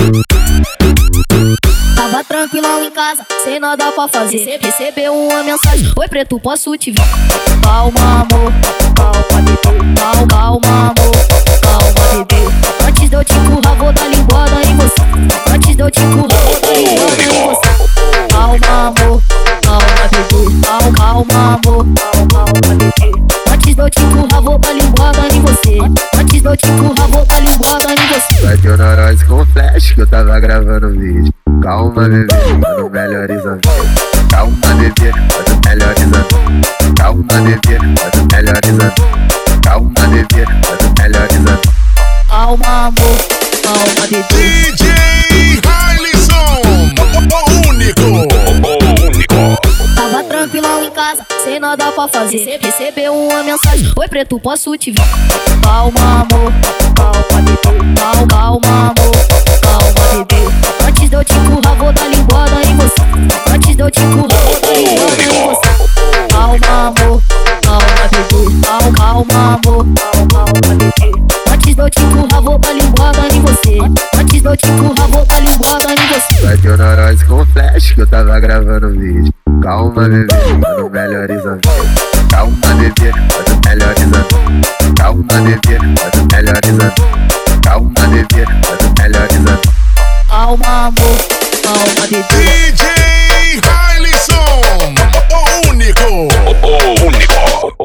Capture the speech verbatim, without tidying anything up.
Tava tranquilão em casa, sem nada pra fazer. Recebeu uma mensagem: oi preto, posso te ver? Calma amor, calma bebê. Calma, calma amor, calma bebê. Antes de eu te empurrar vou dar linguada em você. Antes de eu te empurrar vou dar linguada em você. Calma amor, calma bebê. Calma, calma amor, calma bebê. Antes de eu te empurrar vou dar linguada em você. Antes de eu te empurrar vou dar linguada em você. Vai ter o Norose com flash que eu tava gravando vídeo. Calma bebê, mano, melhoriza a vida. Calma bebê, mano, melhoriza a vida. Calma bebê, mano, melhoriza a vida. Calma bebê, mano, melhoriza a vida. Calma amor, calma bebê. D J Hailison, o único, o único. Tava tranquilão em casa, sem nada pra fazer. Recebeu uma mensagem: oi preto, posso te ver? Calma amor, calma bebê. Calma, calma amor, calma bebê. Antes de eu te empurrar vou dar linguada em você. Antes de eu te empurrar vou dar linguada em você. Calma amor, calma bebê. Calma, calma amor, calma bebê. Antes de eu te empurrar vou dar linguada em você. Antes de eu te empurrar vou dar linguada em você. Vai ter o Norose com flash que eu tava gravando vídeo. Calma bebê, mano, melhoriza a vida. Calma bebê, mano, melhoriza a vida. Calma bebê, mano, melhoriza a vida. Calma bebê, mano, melhoriza a vida. Calma amor, calma bebê. D J Hailison, o único, o único.